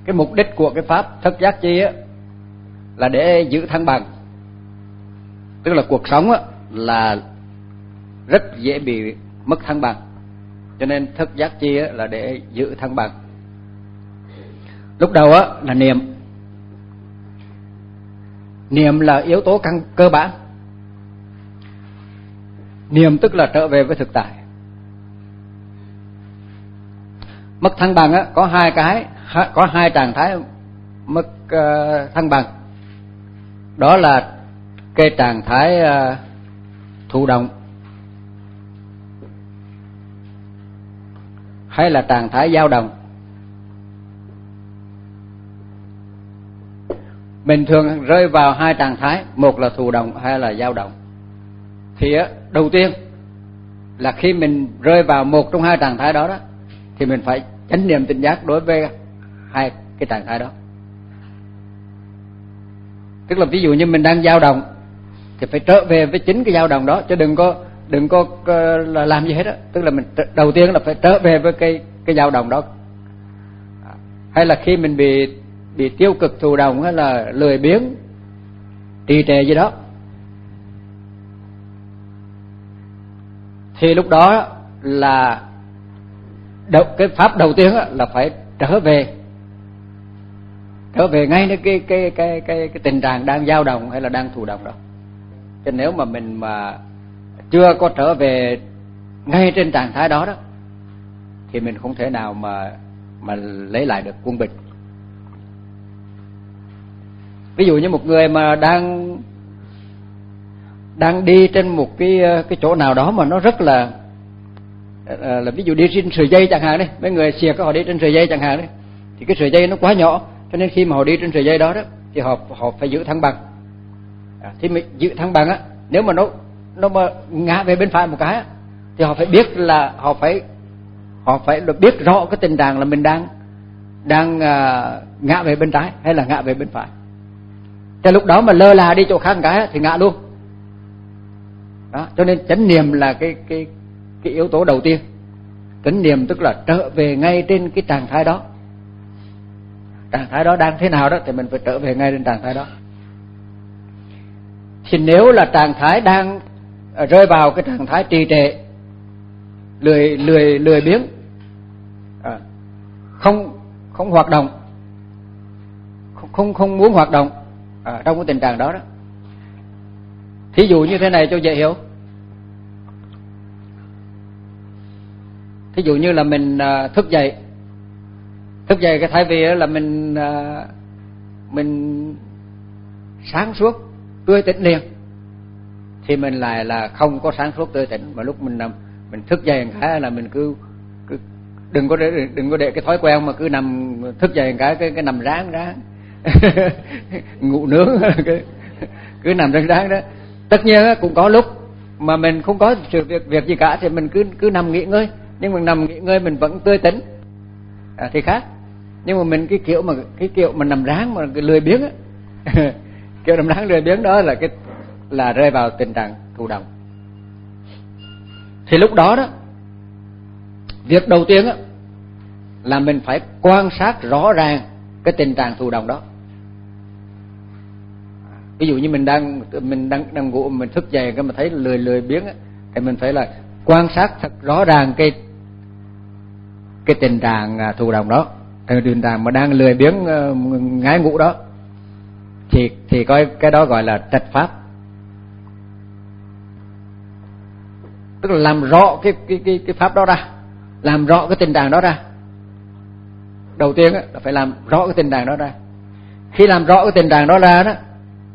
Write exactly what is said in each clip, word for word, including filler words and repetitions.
Cái mục đích của cái pháp thức giác chi á là để giữ thăng bằng. Tức là cuộc sống á là rất dễ bị mất thăng bằng, cho nên thức giác chi á là để giữ thăng bằng. Lúc đầu á là niệm. Niệm là yếu tố căn cơ bản. Niệm tức là trở về với thực tại. Mất thăng bằng á có hai cái, có hai trạng thái mất uh, thăng bằng. Đó là cái trạng thái uh, thụ động hay là trạng thái dao động. Mình thường rơi vào hai trạng thái, một là thụ động hay là dao động. Thì á, đầu tiên là khi mình rơi vào một trong hai trạng thái đó đó, thì mình phải chánh niệm tỉnh giác đối với hai cái trạng thái đó. Tức là ví dụ như mình đang dao động thì phải trở về với chính cái dao động đó, chứ đừng có đừng có là làm gì hết á. Tức là mình đầu tiên là phải trở về với cái cái dao động đó. Hay là khi mình bị bị tiêu cực thụ động hay là lười biếng trì trệ gì đó, thì lúc đó là đầu, cái pháp đầu tiên là phải trở về trở về ngay đến cái cái cái cái cái tình trạng đang dao động hay là đang thụ động đó. Chứ nếu mà mình mà chưa có trở về ngay trên trạng thái đó đó thì mình không thể nào mà mà lấy lại được quân bình. Ví dụ như một người mà đang đang đi trên một cái cái chỗ nào đó mà nó rất là là ví dụ đi trên sợi dây chẳng hạn đấy, mấy người xiếc họ đi trên sợi dây chẳng hạn đấy, thì cái sợi dây nó quá nhỏ, cho nên khi mà họ đi trên sợi dây đó đó thì họ họ phải giữ thăng bằng. À, thì mình giữ thăng bằng á, nếu mà nó nó mà ngã về bên phải một cái á, thì họ phải biết là họ phải họ phải được biết rõ cái tình trạng là mình đang đang uh, ngã về bên trái hay là ngã về bên phải. Cho lúc đó mà lơ là đi chỗ khác một cái á, thì ngã luôn. Đó, cho nên chánh niệm là cái cái cái yếu tố đầu tiên. Chánh niệm tức là trở về ngay trên cái trạng thái đó. Trạng thái đó đang thế nào đó thì mình phải trở về ngay trên trạng thái đó. Thì nếu là trạng thái đang rơi vào cái trạng thái trì trệ, lười lười lười biếng, à, không không hoạt động, không không không muốn hoạt động à, trong cái tình trạng đó đó. Thí dụ như thế này cho dễ hiểu. Thí dụ như là mình uh, thức dậy, thức dậy cái thay vì là mình uh, mình sáng suốt tươi tỉnh liền, thì mình lại là không có sáng suốt tươi tỉnh, mà lúc mình nằm mình thức dậy một cái là mình cứ, cứ đừng có để đừng có để cái thói quen mà cứ nằm thức dậy một cái cái cái nằm ráng ráng ngủ nướng cái, cứ nằm ráng ráng đó. Tất nhiên cũng có lúc mà mình không có sự việc việc gì cả thì mình cứ cứ nằm nghỉ ngơi, nhưng mà nằm nghỉ ngơi mình vẫn tươi tỉnh à, thì khác. Nhưng mà mình cái kiểu mà cái kiểu mà nằm ráng mà lười biếng á kiểu nằm ráng lười biếng đó là cái là rơi vào tình trạng thụ động. Thì lúc đó đó, việc đầu tiên á là mình phải quan sát rõ ràng cái tình trạng thụ động đó. Ví dụ như mình đang mình đang đang ngủ, mình thức dậy cái mà thấy lười lười biếng á, thì mình phải là quan sát thật rõ ràng cái cái tình trạng thụ động đó, cái tình trạng mà đang lười biếng ngái ngủ đó, thì thì coi cái đó gọi là trạch pháp. Tức là làm rõ cái cái cái cái pháp đó ra, làm rõ cái tình trạng đó ra. Đầu tiên á là phải làm rõ cái tình trạng đó ra. Khi làm rõ cái tình trạng đó ra đó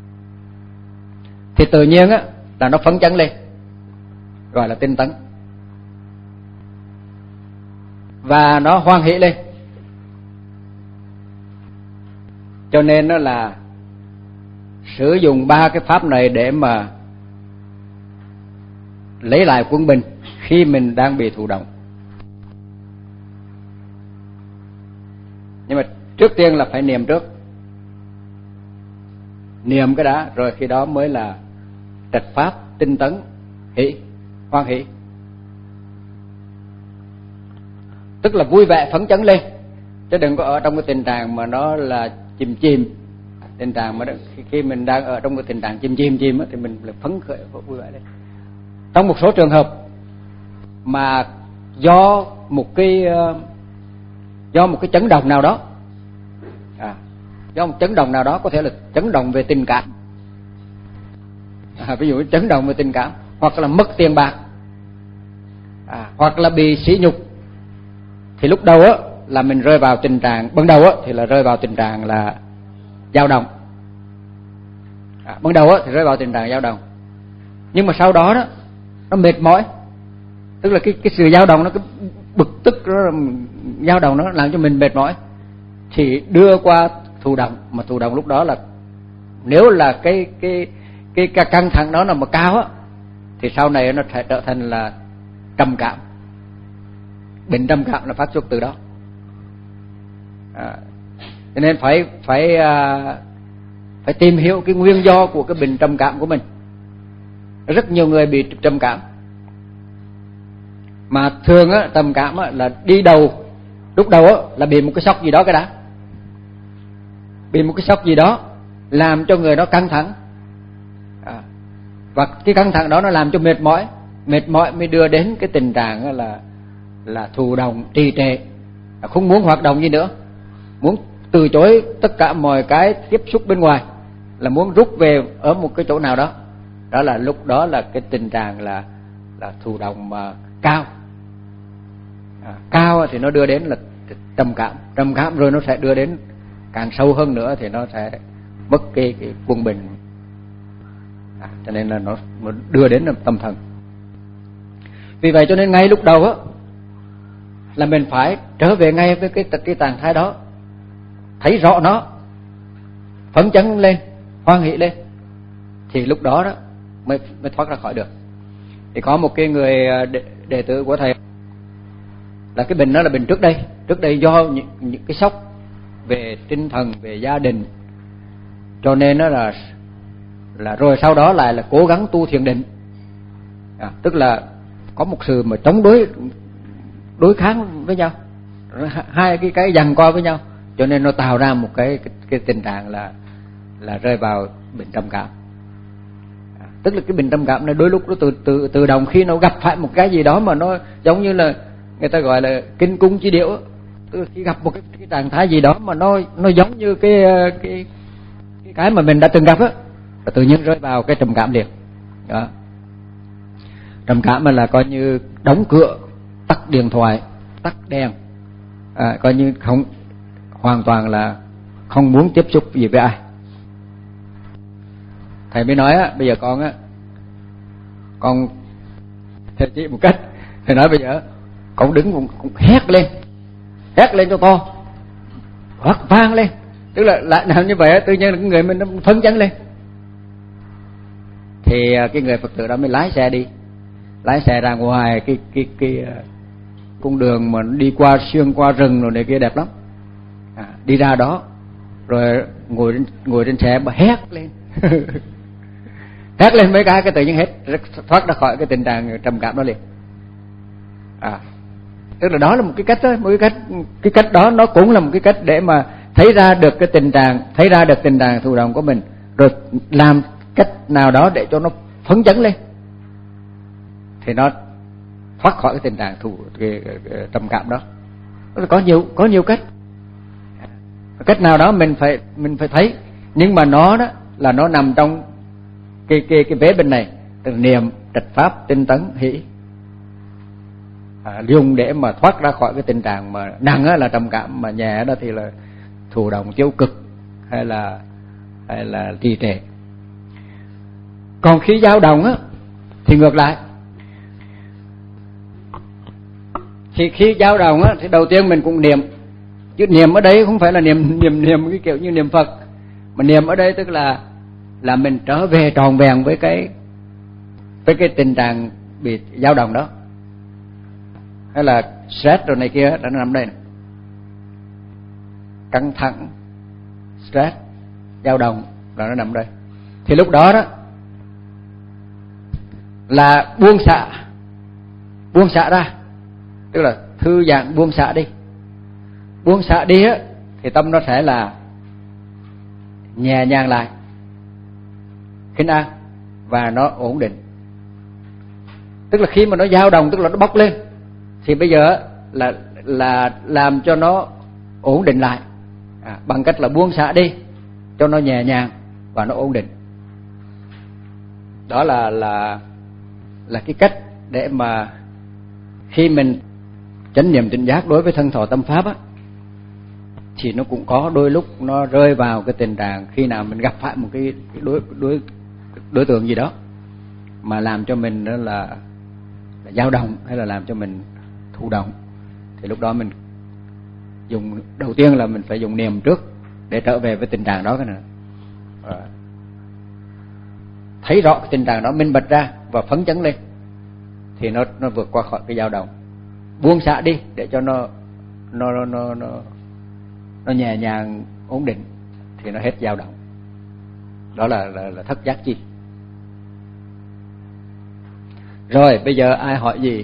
thì tự nhiên á là nó phấn chấn lên, gọi là tinh tấn, và nó hoan hỷ lên. Cho nên nó là sử dụng ba cái pháp này để mà lấy lại quân bình khi mình đang bị thụ động. Nhưng mà trước tiên là phải niệm trước, niệm cái đã, rồi khi đó mới là trạch pháp, tinh tấn, hỷ, hoan hỷ. Tức là vui vẻ phấn chấn lên, chứ đừng có ở trong cái tình trạng mà nó là chìm chìm. Tình trạng mà đó, khi mình đang ở trong cái tình trạng chìm chìm chìm thì mình lại phấn khởi vui vẻ đấy. Trong một số trường hợp mà do một cái do một cái chấn động nào đó, à, do một chấn động nào đó, có thể là chấn động về tình cảm, à, ví dụ chấn động về tình cảm, hoặc là mất tiền bạc, à, hoặc là bị sỉ nhục, thì lúc đầu á là mình rơi vào tình trạng, ban đầu á thì là rơi vào tình trạng là dao động, à, ban đầu á thì rơi vào tình trạng dao động, nhưng mà sau đó đó nó mệt mỏi, tức là cái cái sự dao động nó cái bực tức nó dao động nó làm cho mình mệt mỏi, thì đưa qua thụ động, mà thụ động lúc đó là nếu là cái cái cái, cái căng thẳng đó là mà cao á thì sau này nó sẽ trở thành là trầm cảm. Bệnh trầm cảm là phát xuất từ đó. À, cho nên phải phải à, phải tìm hiểu cái nguyên do của cái bệnh trầm cảm của mình. Rất nhiều người bị trầm cảm, mà thường á trầm cảm á là đi đầu, lúc đầu á là bị một cái sốc gì đó cái đã, bị một cái sốc gì đó làm cho người đó căng thẳng, à, và cái căng thẳng đó nó làm cho mệt mỏi, mệt mỏi mới đưa đến cái tình trạng là là thụ động trì trệ, không muốn hoạt động gì nữa, muốn từ chối tất cả mọi cái tiếp xúc bên ngoài, là muốn rút về ở một cái chỗ nào đó. Đó là lúc đó là cái tình trạng là là thụ động mà cao, à, cao thì nó đưa đến là trầm cảm, trầm cảm rồi nó sẽ đưa đến càng sâu hơn nữa thì nó sẽ mất cái, cái quân bình, à, cho nên là nó, nó đưa đến tâm thần. Vì vậy cho nên ngay lúc đầu á là mình phải trở về ngay với cái cái trạng thái đó, thấy rõ nó, phấn chấn lên, hoan hỷ lên, thì lúc đó đó mới mới thoát ra khỏi được. Thì có một cái người đệ, đệ tử của thầy là cái bệnh đó là bệnh trước đây, trước đây do những, những cái sốc về tinh thần, về gia đình, cho nên nó là là rồi sau đó lại là cố gắng tu thiền định, à, tức là có một sự mà chống đối đối kháng với nhau, hai cái cái giằng co với nhau, cho nên nó tạo ra một cái cái, cái tình trạng là là rơi vào bệnh trầm cảm. À, tức là cái bệnh trầm cảm này đôi lúc nó từ từ tự động, khi nó gặp phải một cái gì đó mà nó giống như là người ta gọi là kinh cung chi điệu, tức là khi gặp một cái, cái trạng thái gì đó mà nó nó giống như cái cái cái cái mà mình đã từng gặp á, và tự nhiên rơi vào cái trầm cảm liền. Đó, trầm cảm là coi như đóng cửa, tắt điện thoại, tắt đèn, à, coi như không, hoàn toàn là không muốn tiếp xúc gì với ai. Thầy mới nói á, bây giờ con á, con thầy chỉ một cách, thầy nói bây giờ con đứng cũng, cũng hét lên, hét lên cho to, hót vang lên, tức là lại làm như vậy tự nhiên là cái người mình nó phấn chấn lên. Thì cái người Phật tử đó mới lái xe đi, lái xe ra ngoài cái cái cái cung đường mà đi qua xuyên qua rừng rồi này kia đẹp lắm, à, đi ra đó rồi ngồi trên, ngồi trên xe mà hét lên hét lên mấy cái cái tự nhiên hết thoát ra khỏi cái tình trạng trầm cảm đó liền. À, tức là đó là một cái cách đó, một cái cách cái cách đó nó cũng là một cái cách để mà thấy ra được cái tình trạng, thấy ra được tình trạng thụ động của mình, rồi làm cách nào đó để cho nó phấn chấn lên, thì nó thoát khỏi cái tình trạng thụ cái, cái, cái trầm cảm đó. Có nhiều có nhiều cách, cách nào đó mình phải mình phải thấy, nhưng mà nó đó là nó nằm trong cái cái cái vế bên này, từ niệm, trạch pháp, tinh tấn, hỷ, à, dùng để mà thoát ra khỏi cái tình trạng mà nặng á là trầm cảm, mà nhẹ đó thì là thụ động tiêu cực hay là hay là trì trệ. Còn khi dao động á thì ngược lại, thì khi dao động á thì đầu tiên mình cũng niệm, chứ niệm ở đây không phải là niệm niệm niệm cái kiểu như niệm Phật, mà niệm ở đây tức là là mình trở về tròn vẹn với cái với cái tình trạng bị dao động đó, hay là stress rồi này kia, nó nằm đây này. Căng thẳng, stress, dao động là nó nằm đây. Thì lúc đó đó là buông xả, buông xả ra, tức là thư giãn, buông xả đi, buông xả đi á thì tâm nó sẽ là nhẹ nhàng lại, khinh an và nó ổn định. Tức là khi mà nó dao động, tức là nó bốc lên, thì bây giờ là là làm cho nó ổn định lại à, bằng cách là buông xả đi cho nó nhẹ nhàng và nó ổn định. Đó là là là cái cách để mà khi mình chánh niệm tỉnh giác đối với thân thọ tâm pháp á, thì nó cũng có đôi lúc nó rơi vào cái tình trạng khi nào mình gặp phải một cái, cái đối đối đối tượng gì đó mà làm cho mình đó là, là dao động hay là làm cho mình thụ động, thì lúc đó mình dùng đầu tiên là mình phải dùng niệm trước để trở về với tình trạng đó cái nữa. À, thấy rõ cái tình trạng đó minh bạch ra và phấn chấn lên thì nó nó vượt qua khỏi cái dao động. Buông xả đi để cho nó nó nó nó nó, nó nhẹ nhàng ổn định thì nó hết dao động. Đó là là, là thất giác chi. Rồi bây giờ ai hỏi gì?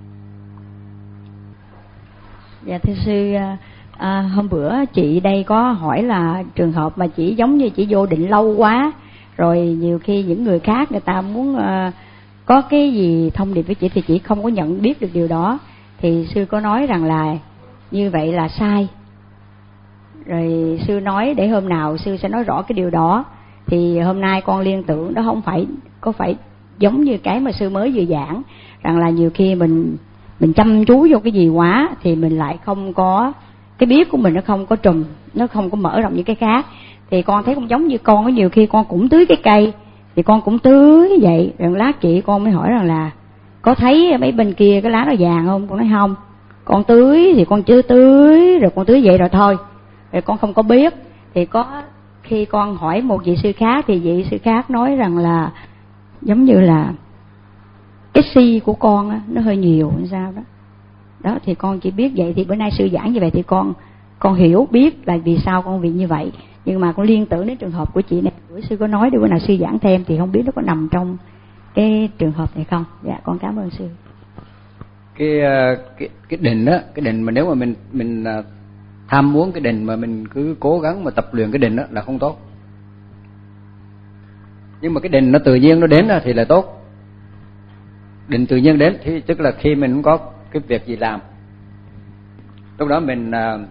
Dạ thưa sư, à, hôm bữa chị đây có hỏi là trường hợp mà chỉ giống như chỉ vô định lâu quá, rồi nhiều khi những người khác người ta muốn à, có cái gì thông điệp với chị thì chị không có nhận biết được điều đó, thì sư có nói rằng là như vậy là sai. Rồi sư nói để hôm nào sư sẽ nói rõ cái điều đó. Thì hôm nay con liên tưởng đó không phải có phải giống như cái mà sư mới vừa giảng, rằng là nhiều khi mình mình chăm chú vô cái gì quá thì mình lại không có cái biết của mình, nó không có trùm, nó không có mở rộng những cái khác. Thì con thấy cũng giống như con có nhiều khi con cũng tưới cái cây thì con cũng tưới như vậy. Rồi lát chị con mới hỏi rằng là có thấy mấy bên kia cái lá nó vàng không? Con nói không, con tưới thì con chưa tưới, rồi con tưới vậy rồi thôi, rồi con không có biết. Thì có khi con hỏi một vị sư khác thì vị sư khác nói rằng là giống như là cái si của con á, nó hơi nhiều hay sao đó. Đó thì con chỉ biết vậy. Thì bữa nay sư giảng như vậy thì con con hiểu biết là vì sao con bị như vậy. Nhưng mà con liên tưởng đến trường hợp của chị này, bữa sư có nói để bữa nào sư giảng thêm thì không biết nó có nằm trong cái trường hợp này không. Dạ con cảm ơn sư. Cái cái cái định á, cái định mà nếu mà mình mình tham muốn cái định mà mình cứ cố gắng mà tập luyện cái định đó là không tốt. Nhưng mà cái định nó tự nhiên nó đến thì là tốt. Định tự nhiên đến thì tức là khi mình không có cái việc gì làm, lúc đó mình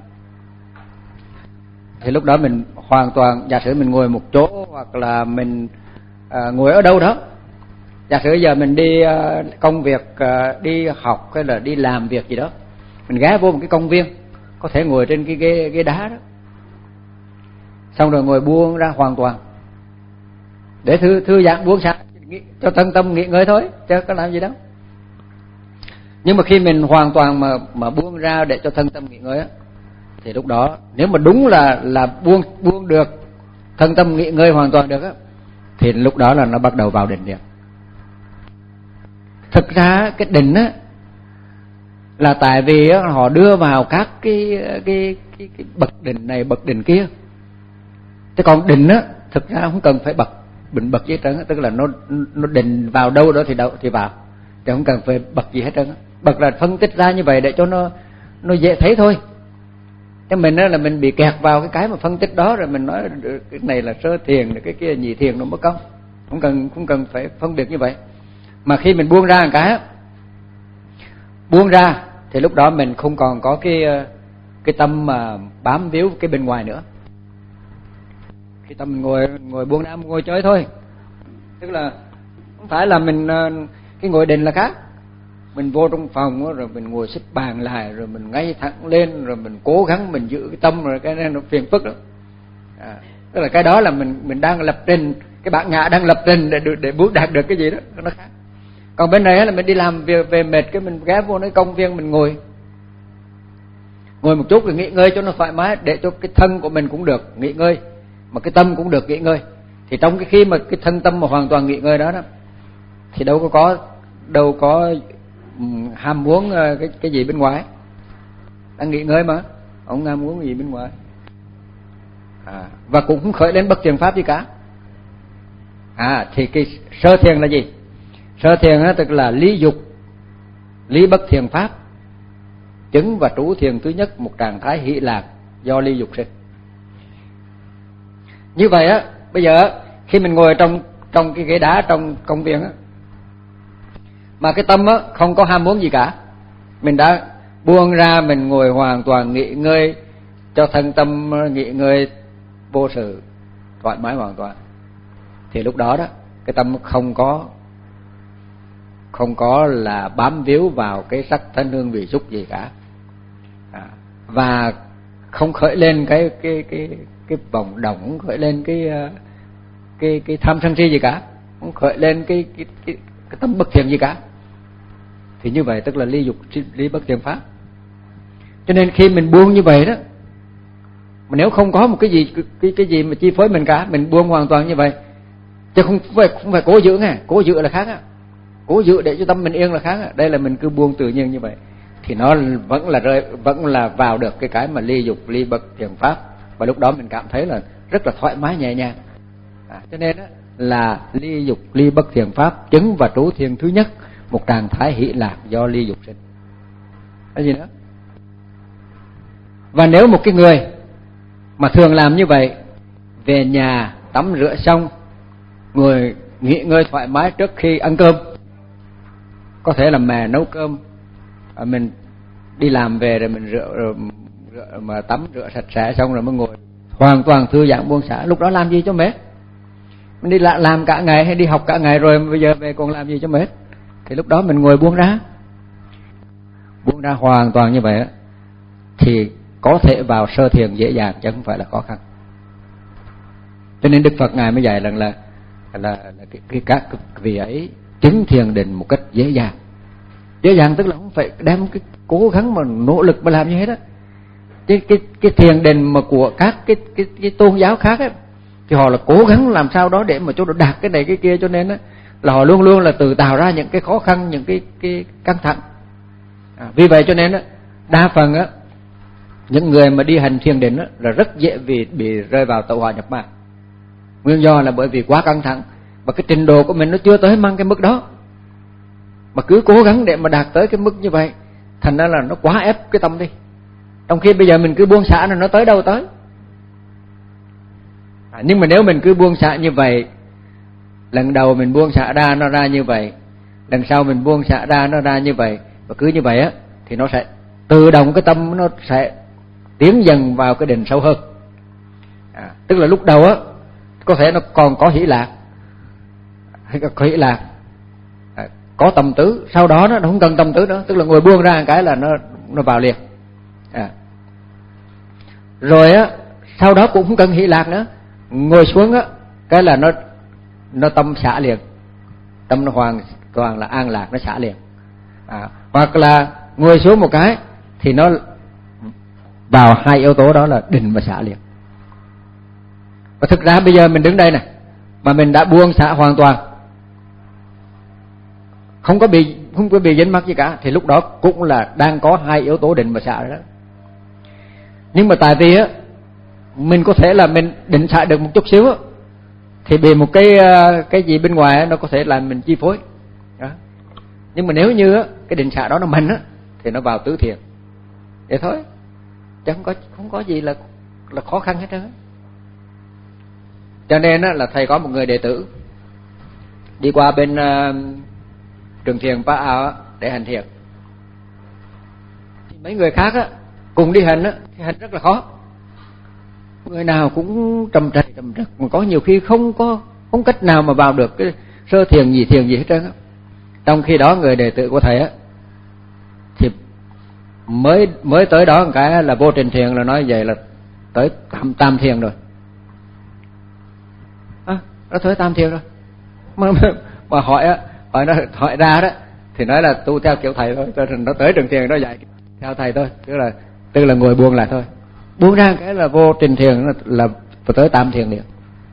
thì lúc đó mình hoàn toàn, giả sử mình ngồi một chỗ hoặc là mình à, ngồi ở đâu đó, giả sử giờ mình đi à, công việc, à, đi học hay là đi làm việc gì đó, mình ghé vô một cái công viên, có thể ngồi trên cái ghế, ghế đá đó, xong rồi ngồi buông ra hoàn toàn để thư thư giãn, buông xả cho thân tâm nghỉ ngơi thôi, chứ có làm gì đâu. Nhưng mà khi mình hoàn toàn mà mà buông ra để cho thân tâm nghỉ ngơi á, thì lúc đó nếu mà đúng là là buông buông được, thân tâm nghỉ ngơi hoàn toàn được á, thì lúc đó là nó bắt đầu vào định liền. Thực ra cái định á là tại vì á, họ đưa vào các cái cái cái, cái bậc định này bậc định kia. Thế còn định á thực ra không cần phải bậc bình bậc gì hết trơn, tức là nó nó định vào đâu đó thì đâu thì vào, chứ không cần phải bậc gì hết trơn. Bậc là phân tích ra như vậy để cho nó nó dễ thấy thôi. Cái mình á là mình bị kẹt vào cái cái mà phân tích đó, rồi mình nói cái này là sơ thiền, cái kia nhị thiền, nó mất công. Không cần không cần phải phân biệt như vậy. Mà khi mình buông ra một cái, buông ra thì lúc đó mình không còn có cái cái tâm mà bám víu cái bên ngoài nữa. Khi tâm mình ngồi ngồi buông ra, ngồi chơi thôi. Tức là không phải là mình cái ngồi định là khác. Mình vô trong phòng đó, rồi mình ngồi xếp bàn lại, rồi mình ngay thẳng lên, rồi mình cố gắng mình giữ cái tâm, rồi cái này nó phiền phức lắm. À, tức là cái đó là mình mình đang lập trình, cái bản ngã đang lập trình để để muốn đạt được cái gì đó, nó khác. Còn bên này là mình đi làm việc về mệt, cái mình ghé vô nơi công viên mình ngồi ngồi một chút rồi nghỉ ngơi cho nó thoải mái, để cho cái thân của mình cũng được nghỉ ngơi, mà cái tâm cũng được nghỉ ngơi. Thì trong cái khi mà cái thân tâm mà hoàn toàn nghỉ ngơi đó, đó thì đâu có có đâu có ham muốn cái cái gì bên ngoài, đang nghỉ ngơi mà ông ham muốn gì bên ngoài. À, và cũng không khởi lên bất thiền pháp gì cả. À thì cái sơ thiền là gì? Sơ thiền á tức là lý dục, lý bất thiền pháp. chứng và trú thiền thứ nhất, một trạng thái hỷ lạc do ly dục sinh. Như vậy á, bây giờ khi mình ngồi trong trong cái ghế đá trong công viên á, mà cái tâm á không có ham muốn gì cả, mình đã buông ra, mình ngồi hoàn toàn nghỉ ngơi cho thân tâm nghỉ ngơi vô sự, thoải mái hoàn toàn, thì lúc đó đó cái tâm không có không có là bám víu vào cái sắc thân hương vị xúc gì cả, à, và không khởi lên cái cái cái cái vọng động, không khởi lên cái cái cái tham sân si gì cả, không khởi lên cái cái cái, cái tâm bất thiện gì cả. Thì như vậy tức là ly dục ly bất thiện pháp. Cho nên khi mình buông như vậy đó, mà nếu không có một cái gì cái cái gì mà chi phối mình cả, mình buông hoàn toàn như vậy, chứ không phải không phải cố giữ nghe, cố giữ là khác á, cố giữ để cho tâm mình yên là khác á. Đây là mình cứ buông tự nhiên như vậy, thì nó vẫn là rơi, vẫn là vào được cái cái mà ly dục ly bất thiện pháp, và lúc đó mình cảm thấy là rất là thoải mái nhẹ nhàng. À, cho nên đó là ly dục ly bất thiện pháp chứng và trú thiền thứ nhất, một trạng thái hỷ lạc do ly dục sinh. Cái gì nữa? Và nếu một cái người mà thường làm như vậy, về nhà tắm rửa xong, ngồi nghỉ ngơi thoải mái trước khi ăn cơm, có thể là mẹ nấu cơm, mình đi làm về rồi mình rửa, rồi, rửa mà tắm rửa sạch sẽ xong rồi mới ngồi hoàn toàn thư giãn buông xả. Lúc đó làm gì cho mệt? Mình đi làm cả ngày hay đi học cả ngày rồi bây giờ về còn làm gì cho mệt? Thì lúc đó mình ngồi buông ra, buông ra hoàn toàn như vậy thì có thể vào sơ thiền dễ dàng, chứ không phải là khó khăn. Cho nên Đức Phật ngài mới dạy rằng là là, là, là cái, cái các vị ấy chứng thiền định một cách dễ dàng. Dễ dàng tức là không phải đem cái cố gắng mà nỗ lực mà làm như hết á. Cái cái cái thiền định mà của các cái cái cái tôn giáo khác ấy, thì họ là cố gắng làm sao đó để mà cho nó đạt cái này cái kia, cho nên á là họ luôn luôn là tự tạo ra những cái khó khăn, những cái cái căng thẳng. À, vì vậy cho nên á đa phần á những người mà đi hành thiền định á là rất dễ bị bị rơi vào tẩu hỏa nhập ma. Nguyên do là bởi vì quá căng thẳng và cái trình độ của mình nó chưa tới mang cái mức đó, mà cứ cố gắng để mà đạt tới cái mức như vậy, thành ra là nó quá ép cái tâm đi. Trong khi bây giờ mình cứ buông xả là nó tới đâu tới. À, nhưng mà nếu mình cứ buông xả như vậy, lần đầu mình buông xả ra nó ra như vậy, lần sau mình buông xả ra nó ra như vậy, và cứ như vậy á thì nó sẽ tự động cái tâm nó sẽ tiến dần vào cái định sâu hơn. À, tức là lúc đầu á có thể nó còn có hỷ lạc, có hỷ lạc, à, có tâm tứ, sau đó nó không cần tâm tứ nữa, tức là ngồi buông ra một cái là nó nó vào liền. À, rồi á sau đó cũng không cần hỷ lạc nữa, ngồi xuống á cái là nó nó tâm xả liền, tâm nó hoàn toàn là an lạc, nó xả liền. À, hoặc là ngồi xuống một cái thì nó vào hai yếu tố đó là định và xả liền. Và thực ra bây giờ mình đứng đây này mà mình đã buông xả hoàn toàn, không có bị không có bị dính mắc gì cả, thì lúc đó cũng là đang có hai yếu tố định và xả đó. Nhưng mà tại vì á mình có thể là mình định xả được một chút xíu á, thì bị một cái cái gì bên ngoài á, nó có thể làm mình chi phối đó. Nhưng mà nếu như á, cái định xả đó nó mạnh á thì nó vào tứ thiền vậy thôi, chứ không có không có gì là là khó khăn hết trơn. Cho nên á, là thầy có một người đệ tử đi qua bên uh, trường thiền Pa Ao để hành thiền. Thì mấy người khác á, cùng đi hành á, thì hành rất là khó. Người nào cũng trầm trề trầm trật, mà có nhiều khi không có không cách nào mà vào được cái sơ thiền gì thiền gì hết trơn á. Trong khi đó người đệ tử của thầy á thì mới mới tới đó một cái là vô trình thiền là nói vậy là tới tam, tam thiền rồi. À, nó tới tam thiền rồi. Mà, mà hỏi á, hỏi nó hỏi ra đó thì nói là tu theo kiểu thầy thôi, nó tới trường thiền nó dạy theo thầy thôi, tức là tức là ngồi buông lại thôi. Buông ra cái là vô trình thiền là, là tới tam thiền liền.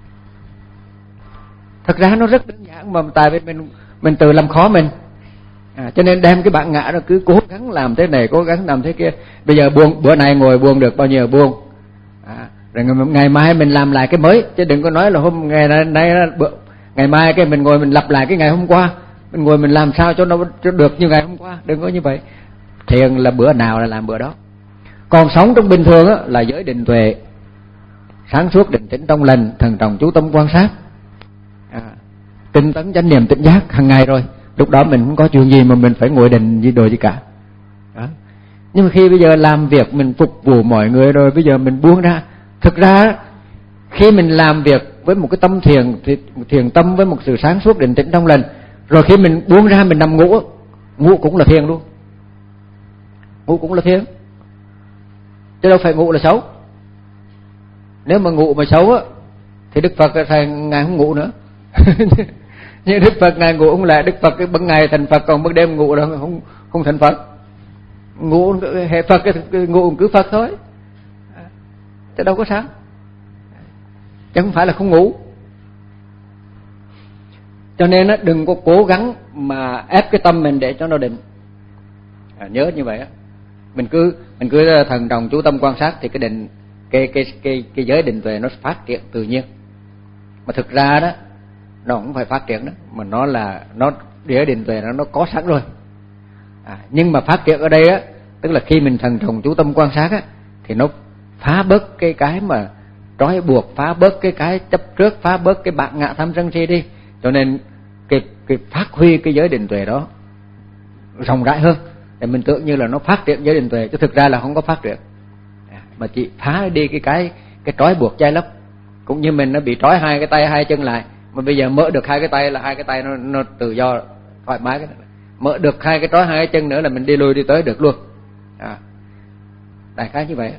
Thật ra nó rất đơn giản mà tại vì mình mình tự làm khó mình. À, cho nên đem cái bản ngã nó cứ cố gắng làm thế này, cố gắng làm thế kia. Bây giờ buông, bữa nay ngồi buông được bao nhiêu buông. À, rồi ngày, ngày mai mình làm lại cái mới, chứ đừng có nói là hôm ngày nay, nay bữa, ngày mai cái mình ngồi mình lặp lại cái ngày hôm qua, mình ngồi mình làm sao cho nó cho được như ngày hôm qua, đừng có như vậy. thiền là bữa nào là làm bữa đó. Còn sống trong bình thường á, là giới định tuệ, sáng suốt định tĩnh trong lành, thần trọng chú tâm quan sát, à, tinh tấn chánh niệm tỉnh giác hàng ngày rồi. Lúc đó mình không có chuyện gì mà mình phải ngồi định gì đồ gì cả đó. Nhưng mà khi bây giờ làm việc mình phục vụ mọi người rồi, bây giờ mình buông ra. Thực ra khi mình làm việc với một cái tâm thiền, thiền tâm với một sự sáng suốt định tĩnh trong lành, rồi khi mình buông ra mình nằm ngủ, ngủ cũng là thiền luôn, ngủ cũng là thiền, chứ đâu phải ngủ là xấu. Nếu mà ngủ mà xấu á thì Đức Phật thầy ngài không ngủ nữa. Nhưng Đức Phật ngài ngủ không lại, Đức Phật cái ban ngày thành Phật, còn ban đêm ngủ đâu không không thành Phật. Ngủ hệ Phật cái ngủ cứ Phật thôi, chứ đâu có sao, chứ không phải là không ngủ. Cho nên á, đừng có cố gắng mà ép cái tâm mình để cho nó định. À, nhớ như vậy á, mình cứ mình cứ thần trọng chú tâm quan sát thì cái định cái cái cái cái giới định tuệ nó phát triển tự nhiên. Mà thực ra đó nó không phải phát triển đó, mà nó là nó giới định tuệ nó nó có sẵn rồi. À, nhưng mà phát triển ở đây á, tức là khi mình thần trọng chú tâm quan sát á, thì nó phá bớt cái cái mà trói buộc, phá bớt cái cái chấp trước, phá bớt cái bản ngã tham sân si đi. Cho nên cái cái phát huy cái giới định tuệ đó rộng rãi hơn, để mình tưởng như là nó phát triển giới định tuệ, chứ thực ra là không có phát triển, mà chỉ phá đi cái cái cái trói buộc chai lấp. Cũng như mình nó bị trói hai cái tay hai chân lại, mà bây giờ mở được hai cái tay là hai cái tay nó nó tự do thoải mái. Cái mở được hai cái trói hai cái chân nữa là mình đi lui đi tới được luôn. À, đại khái như vậy.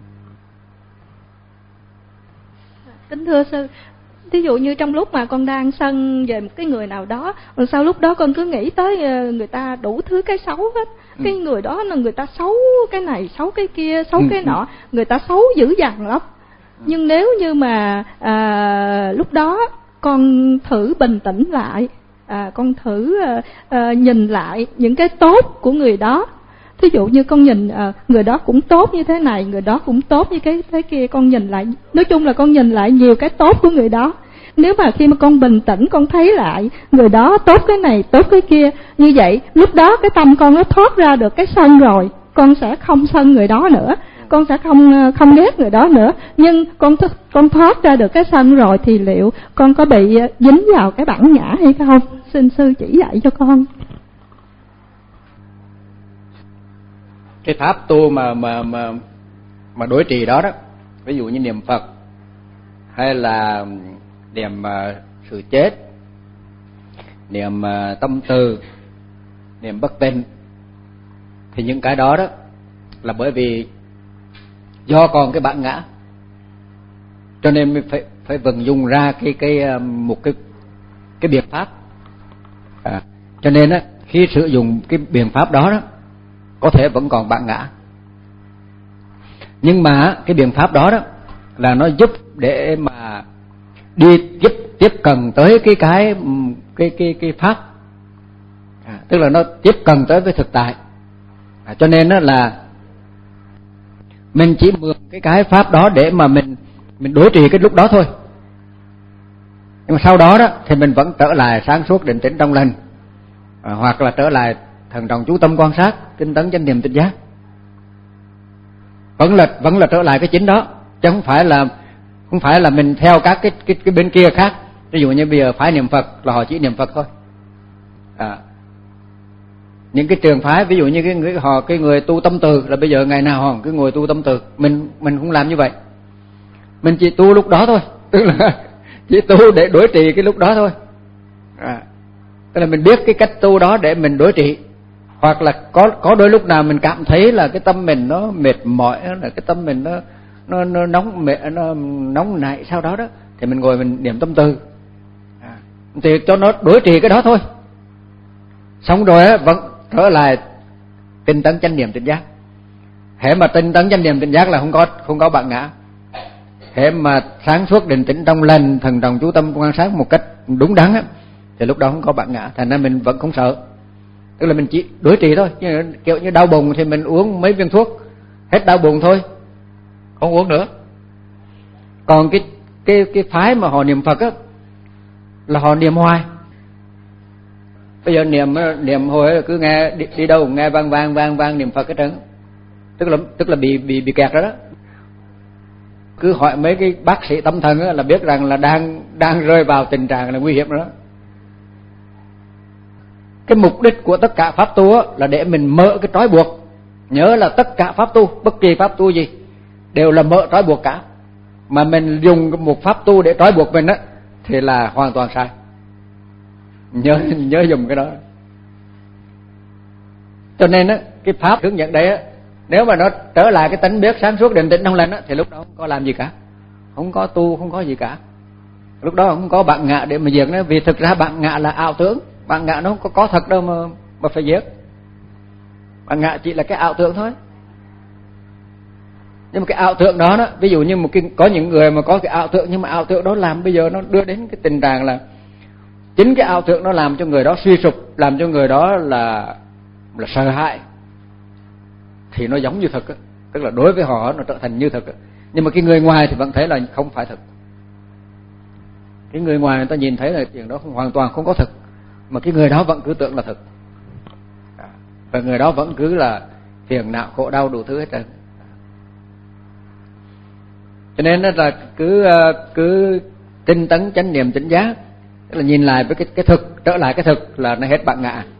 Kính thưa sư, ví dụ như trong lúc mà con đang sân về một cái người nào đó, rồi sau lúc đó con cứ nghĩ tới người ta đủ thứ cái xấu hết. Ừ. Cái người đó là người ta xấu cái này, xấu cái kia, xấu ừ. cái nọ, người ta xấu dữ dằn lắm. Ừ. Nhưng nếu như mà à, lúc đó con thử bình tĩnh lại, à, con thử à, à, nhìn lại những cái tốt của người đó. Thí dụ như con nhìn à, người đó cũng tốt như thế này, người đó cũng tốt như cái thế kia, con nhìn lại, nói chung là con nhìn lại nhiều cái tốt của người đó. Nếu mà khi mà con bình tĩnh con thấy lại người đó tốt cái này, tốt cái kia, như vậy lúc đó cái tâm con nó thoát ra được cái sân rồi, con sẽ không sân người đó nữa, con sẽ không không ghét người đó nữa. Nhưng con con thoát ra được cái sân rồi thì liệu con có bị dính vào cái bản ngã hay không? Xin sư chỉ dạy cho con. Cái pháp tu mà mà mà mà đối trì đó đó, ví dụ như niệm Phật hay là niệm uh, sự chết, niệm uh, tâm từ, niệm bất tịnh, thì những cái đó đó là bởi vì do còn cái bản ngã, cho nên mình phải phải vận dụng ra cái cái uh, một cái cái biện pháp. À, cho nên á, khi sử dụng cái biện pháp đó đó, có thể vẫn còn bản ngã, nhưng mà cái biện pháp đó đó là nó giúp để mà đi giúp tiếp cận tới cái cái cái cái cái pháp, à, tức là nó tiếp cận tới với thực tại. À, cho nên đó là mình chỉ mượn cái cái pháp đó để mà mình mình đối trì cái lúc đó thôi, nhưng mà sau đó đó thì mình vẫn trở lại sáng suốt định tĩnh trong lành, à, hoặc là trở lại thần trọng chú tâm quan sát, tinh tấn chánh niệm tỉnh giác, vẫn là vẫn là trở lại cái chính đó, chứ không phải là không phải là mình theo các cái cái cái bên kia khác. Ví dụ như bây giờ phái niệm Phật là họ chỉ niệm Phật thôi. À, những cái trường phái ví dụ như cái người họ cái người tu tâm từ là bây giờ ngày nào họ cứ ngồi tu tâm từ, mình mình không làm như vậy, mình chỉ tu lúc đó thôi, tức là chỉ tu để đối trì cái lúc đó thôi. À, tức là mình biết cái cách tu đó để mình đối trị, hoặc là có có đôi lúc nào mình cảm thấy là cái tâm mình nó mệt mỏi, là cái tâm mình nó nó nó nóng mệt, nó nóng nảy sau đó đó, thì mình ngồi mình niệm tâm từ, à, thì cho nó đối trị cái đó thôi. Xong rồi á vẫn trở lại tinh tấn chánh niệm tỉnh giác. Hễ mà tinh tấn chánh niệm tỉnh giác là không có không có bản ngã. Hễ mà sáng suốt định tĩnh trong lành, thần trọng chú tâm quan sát một cách đúng đắn á, thì lúc đó không có bản ngã, thành ra mình vẫn không sợ. Tức là mình chỉ đối trị thôi, kiểu như đau bụng thì mình uống mấy viên thuốc hết đau bụng thôi, không uống nữa. Còn cái cái cái phái mà họ niệm Phật á là họ niệm hoài, Bây giờ niệm niệm hồi cứ nghe đi, đi đâu nghe vang vang vang vang niệm Phật cái trơn, tức là tức là bị bị bị kẹt rồi đó. Cứ hỏi mấy cái bác sĩ tâm thần là biết rằng là đang đang rơi vào tình trạng là nguy hiểm rồi đó. Cái mục đích của tất cả pháp tu là để mình mở cái trói buộc. Nhớ là tất cả pháp tu, bất kỳ pháp tu gì đều là mở trói buộc cả. Mà mình dùng một pháp tu để trói buộc mình á thì là hoàn toàn sai. Nhớ nhớ dùng cái đó. Cho nên á cái pháp hướng dẫn đấy á, nếu mà nó trở lại cái tánh biết sáng suốt định tĩnh trong lành á thì lúc đó không có làm gì cả, không có tu, không có gì cả. Lúc đó không có bạn ngạ để mà diệt nó, vì thực ra bạn ngạ là ảo tưởng, bạn ngạ nó không có, có thật đâu mà mà phải giết. Bạn ngạ chỉ là cái ảo tưởng thôi. Nhưng mà cái ảo tưởng đó đó, ví dụ như một cái có những người mà có cái ảo tưởng, nhưng mà ảo tưởng đó làm bây giờ nó đưa đến cái tình trạng là chính cái ảo tưởng nó làm cho người đó suy sụp, làm cho người đó là là sợ hãi, thì nó giống như thật á, tức là đối với họ nó trở thành như thật á. Nhưng mà cái người ngoài thì vẫn thấy là không phải thật. Cái người ngoài người ta nhìn thấy là chuyện đó không, hoàn toàn không có thật, mà cái người đó vẫn cứ tưởng là thật, và người đó vẫn cứ là phiền não khổ đau đủ thứ hết trơn. Cho nên là cứ cứ tinh tấn chánh niệm tỉnh giác, tức là nhìn lại với cái cái thực, trở lại cái thực là nó hết bạn ngạ.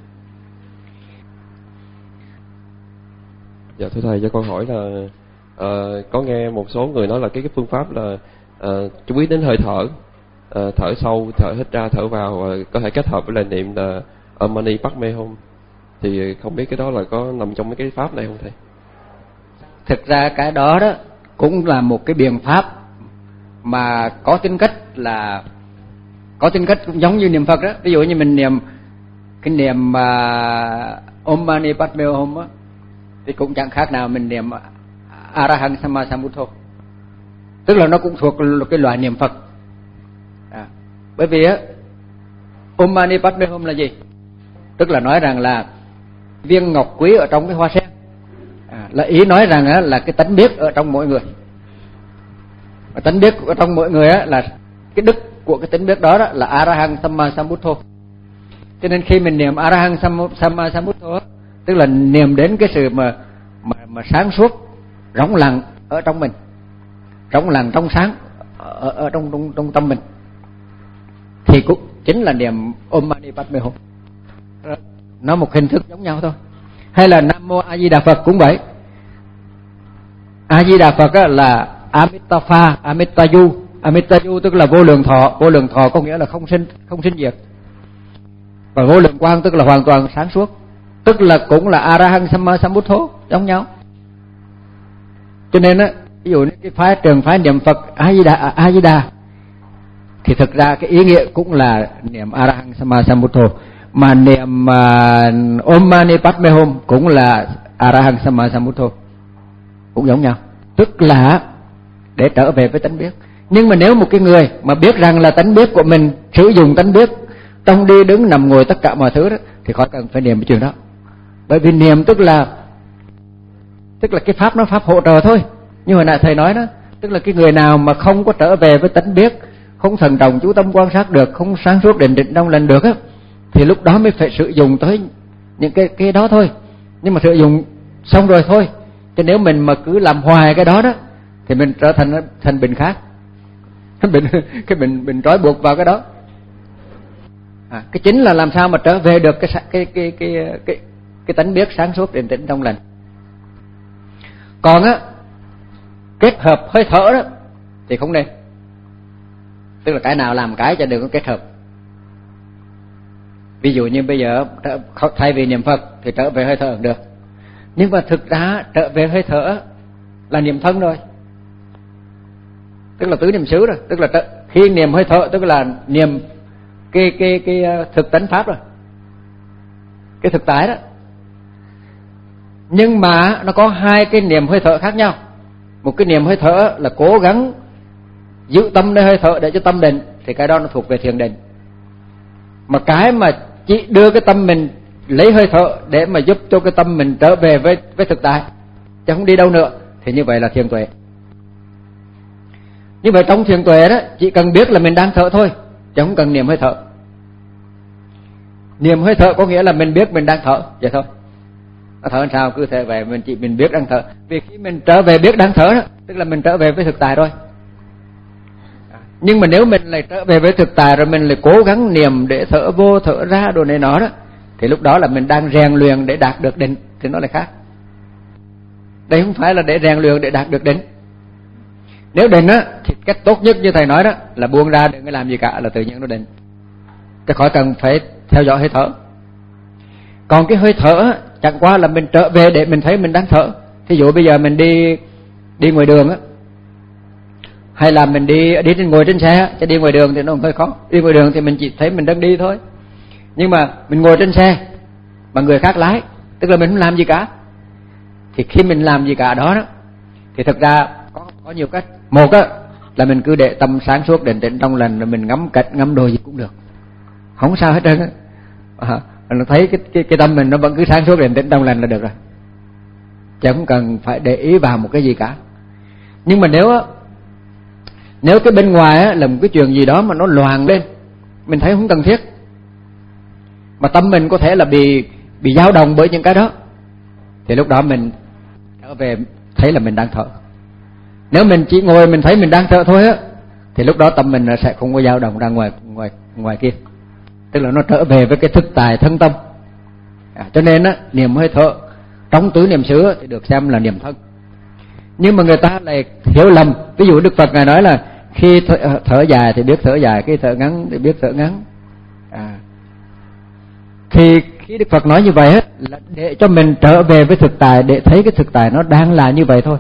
Dạ thưa thầy, cho con hỏi là uh, có nghe một số người nói là cái cái phương pháp là uh, chú ý đến hơi thở, uh, thở sâu, thở hít ra, thở vào, uh, có thể kết hợp với lời niệm là Om Mani Padme Hum, thì không biết cái đó là có nằm trong mấy cái pháp này không thầy? Thực ra cái đó đó cũng là một cái biện pháp mà có tính cách là có tính cách cũng giống như niệm Phật đó. Ví dụ như mình niệm cái niệm uh, Om Mani Padme Hum á, thì cũng chẳng khác nào mình niệm Arahant Samma Sambuddho, tức là nó cũng thuộc cái loại niệm Phật. À, bởi vì á Om Mani Padme Hum là gì? Tức là nói rằng là viên ngọc quý ở trong cái hoa sen, à, là ý nói rằng á là cái tánh biết ở trong mỗi người. Và tánh biết ở trong mỗi người á là cái đức của cái tánh biết đó, đó là Arahant Samma Sambuddho. Cho nên khi mình niệm Arahant Samma Sambuddho, tức là niệm đến cái sự mà mà mà sáng suốt, rỗng lặng ở trong mình, rỗng lặng trong sáng ở, ở trong trong trong tâm mình, thì cũng chính là niệm Om Mani Padme Hum. Nó một hình thức giống nhau thôi. Hay là Nam Mô A Di Đà Phật cũng vậy. A Di Đà Phật á, là Amitabha, Amitayu, Amitayu tức là vô lượng thọ, vô lượng thọ có nghĩa là không sinh không sinh diệt. Và vô lượng quang tức là hoàn toàn sáng suốt, tức là cũng là Arahant Samma Sambuddho, giống nhau. Cho nên á, ví dụ như cái phái trường phái niệm Phật A Di Đà A Di Đà thì thực ra cái ý nghĩa cũng là niệm Arahant Samma Sambuddho, mà niệm uh, Om Mani Padme Hum cũng là Arahant Samma Sambuddho, cũng giống nhau, tức là để trở về với tánh biết. Nhưng mà nếu một cái người mà biết rằng là tánh biết của mình, sử dụng tánh biết trong đi đứng nằm ngồi tất cả mọi thứ đó, thì khỏi cần phải niệm cái chuyện đó. Bởi vì niệm tức là tức là cái pháp nó pháp hỗ trợ thôi. Như hồi nãy thầy nói đó, tức là cái người nào mà không có trở về với tánh biết, không thận trọng chú tâm quan sát được, không sáng suốt định định trong lành được á, thì lúc đó mới phải sử dụng tới những cái cái đó thôi. Nhưng mà sử dụng xong rồi thôi. Chứ nếu mình mà cứ làm hoài cái đó đó thì mình trở thành thành bệnh khác. Cái bệnh cái bệnh bệnh trói buộc vào cái đó. À, cái chính là làm sao mà trở về được cái cái cái cái cái cái tánh biết sáng suốt định tĩnh trong lành. Còn á kết hợp hơi thở đó thì không nên. Tức là cái nào làm cái cho đừng có kết hợp. Ví dụ như bây giờ thay vì niệm Phật thì trở về hơi thở được. Nhưng mà thực ra trở về hơi thở là niệm thân rồi, tức là tứ niệm xứ rồi. Tức là khi niệm hơi thở tức là niệm cái cái cái thực tánh pháp rồi, cái thực tại đó. Nhưng mà nó có hai cái niệm hơi thở khác nhau. Một cái niệm hơi thở là cố gắng giữ tâm nơi hơi thở để cho tâm định, thì cái đó nó thuộc về thiền định. Mà cái mà chỉ đưa cái tâm mình lấy hơi thở để mà giúp cho cái tâm mình trở về với với thực tại, chứ không đi đâu nữa, thì như vậy là thiền tuệ. Như vậy trong thiền tuệ đó chỉ cần biết là mình đang thở thôi, chứ không cần niệm hơi thở. Niệm hơi thở có nghĩa là mình biết mình đang thở, vậy thôi. Nó thở làm sao cứ thế về, mình chỉ mình biết đang thở. Vì khi mình trở về biết đang thở đó, tức là mình trở về với thực tại rồi. Nhưng mà nếu mình lại trở về với thực tại rồi mình lại cố gắng niệm để thở vô thở ra đồ này nọ đó, thì lúc đó là mình đang rèn luyện để đạt được định, thì nó lại khác. Đây không phải là để rèn luyện để đạt được định. Nếu định á thì cách tốt nhất như thầy nói đó là buông ra, đừng có làm gì cả, là tự nhiên nó định. Chứ khỏi cần phải theo dõi hơi thở. Còn cái hơi thở á, chẳng qua là mình trở về để mình thấy mình đang thở. Thí dụ bây giờ mình đi đi ngoài đường á, hay là mình đi đi trên ngồi trên xe, chứ đi ngoài đường thì nó hơi khó. Đi ngoài đường thì mình chỉ thấy mình đang đi thôi. Nhưng mà mình ngồi trên xe mà người khác lái, tức là mình không làm gì cả. Thì khi mình làm gì cả đó đó, thì thực ra có có nhiều cách. Một á là mình cứ để tâm sáng suốt định tĩnh trong lành, rồi mình ngắm cảnh ngắm đồ gì cũng được, không sao hết trơn á. À, nó thấy cái cái cái tâm mình nó vẫn cứ sáng suốt định tĩnh trong lành là được rồi, chẳng cần phải để ý vào một cái gì cả. Nhưng mà nếu á nếu cái bên ngoài á là một cái chuyện gì đó mà nó loạn lên, mình thấy không cần thiết, mà tâm mình có thể là bị bị dao động bởi những cái đó, thì lúc đó mình trở về thấy là mình đang thở. Nếu mình chỉ ngồi mình thấy mình đang thở thôi á, thì lúc đó tâm mình sẽ không có dao động ra ngoài ngoài ngoài kia, tức là nó trở về với cái thực tại thân tâm. À, cho nên á niệm hơi thở trong tứ niệm xứ thì được xem là niệm thân. Nhưng mà người ta lại hiểu lầm. Ví dụ Đức Phật ngài nói là khi thở, thở dài thì biết thở dài, khi thở ngắn thì biết thở ngắn. À, thì khi Đức Phật nói như vậy hết là để cho mình trở về với thực tại, để thấy cái thực tại nó đang là như vậy thôi,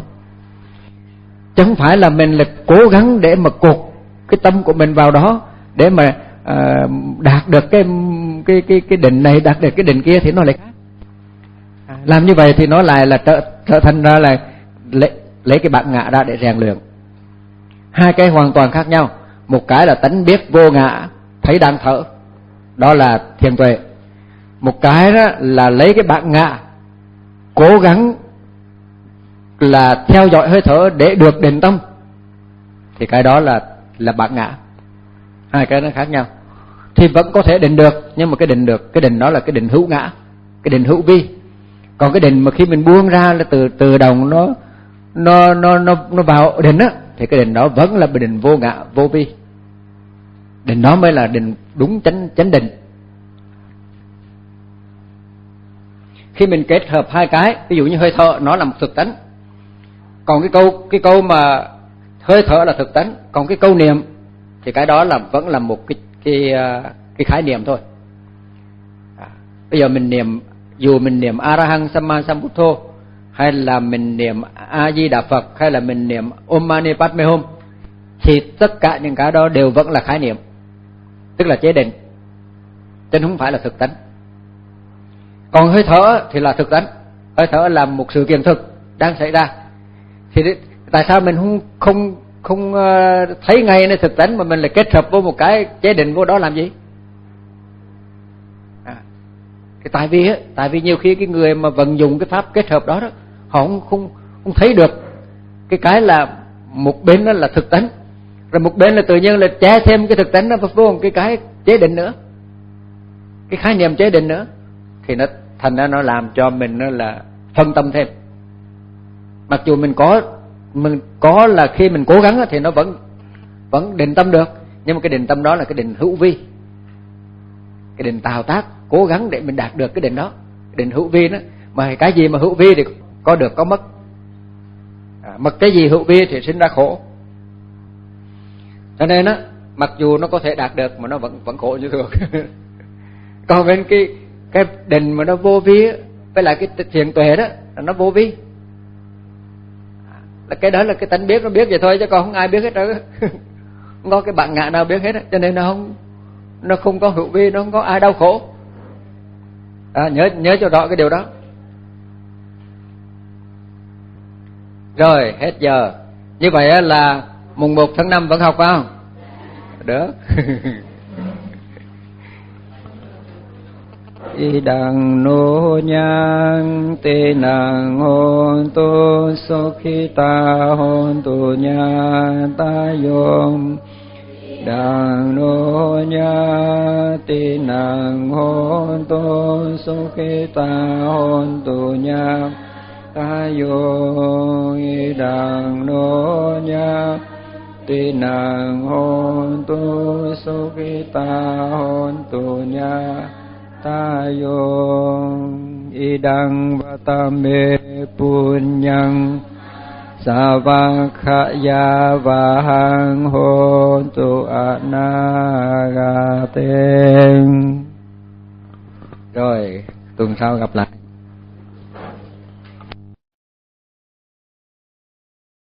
chứ không phải là mình là cố gắng để mà cột cái tâm của mình vào đó để mà uh, đạt được cái cái cái cái định này, đạt được cái định kia, thì nó lại khác. À, làm như vậy thì nó lại là trở trở thành ra là lấy, lấy cái bản ngã ra để rèn luyện. Hai cái hoàn toàn khác nhau. Một cái là tánh biết vô ngã, thấy đang thở, đó là thiền tuệ. Một cái đó là lấy cái bản ngã, cố gắng là theo dõi hơi thở để được định tâm, thì cái đó là là bản ngã. Hai cái nó khác nhau. Thì vẫn có thể định được, nhưng mà cái định được, cái định đó là cái định hữu ngã, cái định hữu vi. Còn cái định mà khi mình buông ra là từ từ động nó nó nó nó nó vào định á, thì cái định đó vẫn là định vô ngã, vô vi. Định đó mới là định đúng chánh chánh định. Khi mình kết hợp hai cái, ví dụ như hơi thở nó là một thực tánh, còn cái câu cái câu mà hơi thở là thực tánh, còn cái câu niệm thì cái đó là vẫn là một cái cái cái khái niệm thôi. À, bây giờ mình niệm, dù mình niệm Arahang Samma Sambuddho, hay là mình niệm A Di Đà Phật, hay là mình niệm Om Mani Padme Hum, thì tất cả những cái đó đều vẫn là khái niệm, tức là chế định, chứ không phải là thực tánh. Còn hơi thở thì là thực tánh, hơi thở là một sự kiện thực đang xảy ra. Thì tại sao mình không không không thấy ngay nó thực tánh mà mình lại kết hợp với một cái chế định vô đó làm gì? À, cái tại vì á, tại vì nhiều khi cái người mà vận dụng cái pháp kết hợp đó đó, họ không không không thấy được cái cái là một bên đó là thực tánh, rồi một bên là tự nhiên là che thêm cái thực tánh nó vô một cái cái chế định nữa, cái khái niệm chế định nữa, thì nó thành ra nó làm cho mình nó là phân tâm thêm. Mặc dù mình có mình có là khi mình cố gắng thì nó vẫn vẫn định tâm được, nhưng mà cái định tâm đó là cái định hữu vi, cái định tạo tác cố gắng để mình đạt được cái định đó, cái định hữu vi đó. Mà cái gì mà hữu vi thì có được có mất, à, mất cái gì hữu vi thì sinh ra khổ. Cho nên á, mặc dù nó có thể đạt được mà nó vẫn vẫn khổ như thường. Còn bên cái cái định mà nó vô vi á, với lại cái thiền tuệ đó nó vô vi, là cái đó là cái tánh biết, nó biết vậy thôi, chứ còn không ai biết hết trơn. Không có cái bản ngã nào biết hết, cho nên nó không nó không có hữu vi, nó không có ai đau khổ. À, nhớ nhớ cho rõ cái điều đó. Rồi hết giờ. Như vậy là mùng một tháng năm vẫn học phải không? Được. Idang no nhang te nang hon tu sokhita hon tu nya ta yom đàng nô nha ti nàng hôn tu su khi ta hôn tu nha ta yo đàng nô nha ti nàng hôn tu su khi ta hôn tu nha ta yo idang vatame punyang Savakhaya vahang hontu anagaten. Rồi tuần sau gặp lại.